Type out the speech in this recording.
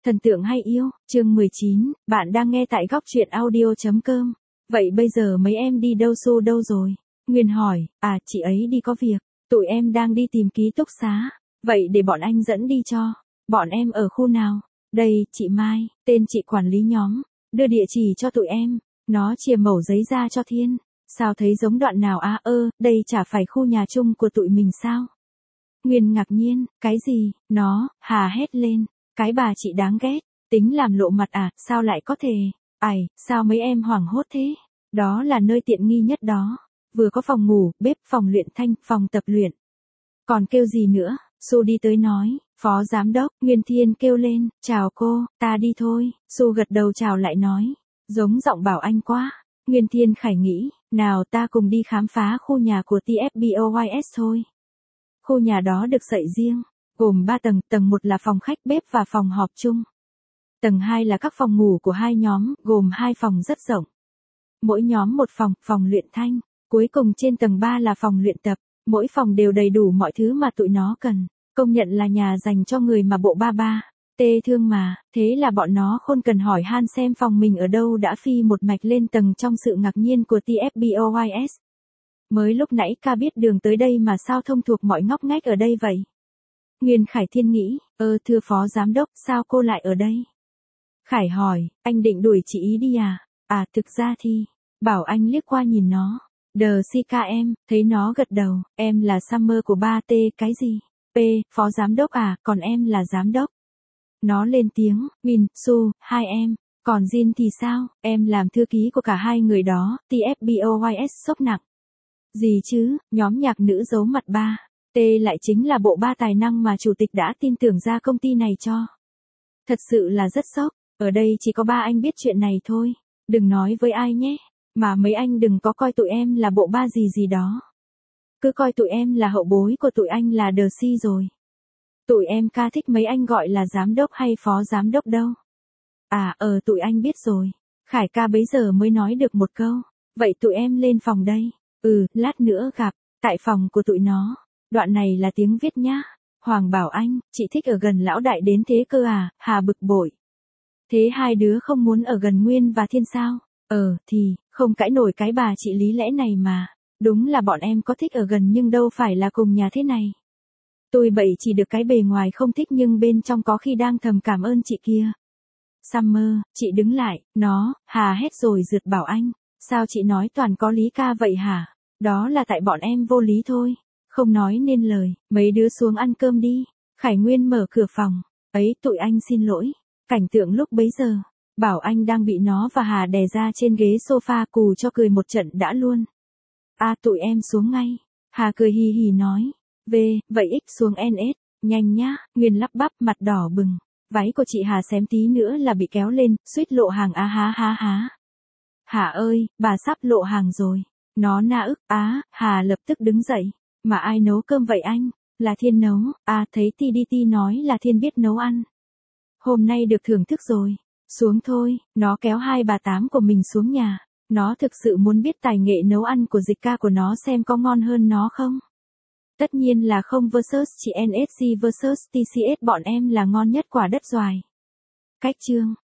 Thần tượng hay yêu, chương 19, bạn đang nghe tại góc truyện audio.com. Vậy bây giờ mấy em đi đâu Su đâu rồi? Nguyên hỏi, chị ấy đi có việc, tụi em đang đi tìm ký túc xá, vậy để bọn anh dẫn đi cho. Bọn em ở khu nào? Đây, chị Mai, tên chị quản lý nhóm, đưa địa chỉ cho tụi em. Nó chìa mẩu giấy ra cho Thiên. Sao thấy giống đoạn nào đây chả phải khu nhà chung của tụi mình sao? Nguyên ngạc nhiên, cái gì? Nó, Hà hét lên. Cái bà chị đáng ghét, tính làm lộ mặt sao lại có thể? Sao mấy em hoảng hốt thế? Đó là nơi tiện nghi nhất đó. Vừa có phòng ngủ, bếp, phòng luyện thanh, phòng tập luyện. Còn kêu gì nữa? Su đi tới nói, phó giám đốc, Nguyên Thiên kêu lên, chào cô, ta đi thôi. Su gật đầu chào lại nói, giống giọng bảo anh quá. Nguyên Thiên khải nghĩ, nào ta cùng đi khám phá khu nhà của TFBOYS thôi. Khu nhà đó được xây riêng, gồm 3 tầng, tầng 1 là phòng khách bếp và phòng họp chung. Tầng 2 là các phòng ngủ của hai nhóm, gồm 2 phòng rất rộng. Mỗi nhóm một phòng, phòng luyện thanh. Cuối cùng trên tầng 3 là phòng luyện tập, mỗi phòng đều đầy đủ mọi thứ mà tụi nó cần. Công nhận là nhà dành cho người mà bộ ba. Tê thương mà, thế là bọn nó không cần hỏi han xem phòng mình ở đâu đã phi một mạch lên tầng trong sự ngạc nhiên của TFBOYS. Mới lúc nãy ca biết đường tới đây mà sao thông thuộc mọi ngóc ngách ở đây vậy? Nguyên Khải Thiên nghĩ, thưa phó giám đốc, sao cô lại ở đây? Khải hỏi, anh định đuổi chị ý đi à? Thực ra thì, bảo anh liếc qua nhìn nó. em, thấy nó gật đầu, em là Summer của 3T, cái gì? P, phó giám đốc còn em là giám đốc. Nó lên tiếng, Min, Su, hai em. Còn Jin thì sao? Em làm thư ký của cả hai người đó, TFBOYS sốc nặng. Gì chứ, nhóm nhạc nữ giấu mặt 3T lại chính là bộ 3 tài năng mà chủ tịch đã tin tưởng ra công ty này cho. Thật sự là rất sốc, ở đây chỉ có 3 anh biết chuyện này thôi, đừng nói với ai nhé, mà mấy anh đừng có coi tụi em là bộ 3 gì đó. Cứ coi tụi em là hậu bối của tụi anh là The C rồi. Tụi em ca thích mấy anh gọi là giám đốc hay phó giám đốc đâu. Tụi anh biết rồi. Khải ca bấy giờ mới nói được một câu. Vậy tụi em lên phòng đây. Lát nữa gặp, tại phòng của tụi nó. Đoạn này là tiếng viết nhá. Hoàng bảo anh, chị thích ở gần lão đại đến thế cơ Hà bực bội. Thế hai đứa không muốn ở gần Nguyên và Thiên sao? Thì, không cãi nổi cái bà chị lý lẽ này mà. Đúng là bọn em có thích ở gần nhưng đâu phải là cùng nhà thế này. Tôi bậy chỉ được cái bề ngoài không thích nhưng bên trong có khi đang thầm cảm ơn chị kia. Summer, chị đứng lại, nó, Hà hét rồi rượt bảo anh. Sao chị nói toàn có lý ca vậy hả? Đó là tại bọn em vô lý thôi. Không nói nên lời, mấy đứa xuống ăn cơm đi. Khải Nguyên mở cửa phòng. Tụi anh xin lỗi. Cảnh tượng lúc bấy giờ, bảo anh đang bị nó và Hà đè ra trên ghế sofa cù cho cười một trận đã luôn. Tụi em xuống ngay. Hà cười hì hì nói. Vậy X xuống NS, nhanh nhá. Nguyên lắp bắp mặt đỏ bừng. Váy của chị Hà xém tí nữa là bị kéo lên, suýt lộ hàng há. Hà ơi, bà sắp lộ hàng rồi. Nó na ức, Hà lập tức đứng dậy. Mà ai nấu cơm vậy anh? Là Thiên nấu, thấy TDT nói là Thiên biết nấu ăn. Hôm nay được thưởng thức rồi. Xuống thôi, nó kéo hai bà tám của mình xuống nhà. Nó thực sự muốn biết tài nghệ nấu ăn của dịch ca của nó xem có ngon hơn nó không? Tất nhiên là không versus chị NSC versus TCS bọn em là ngon nhất quả đất doài. Cách chương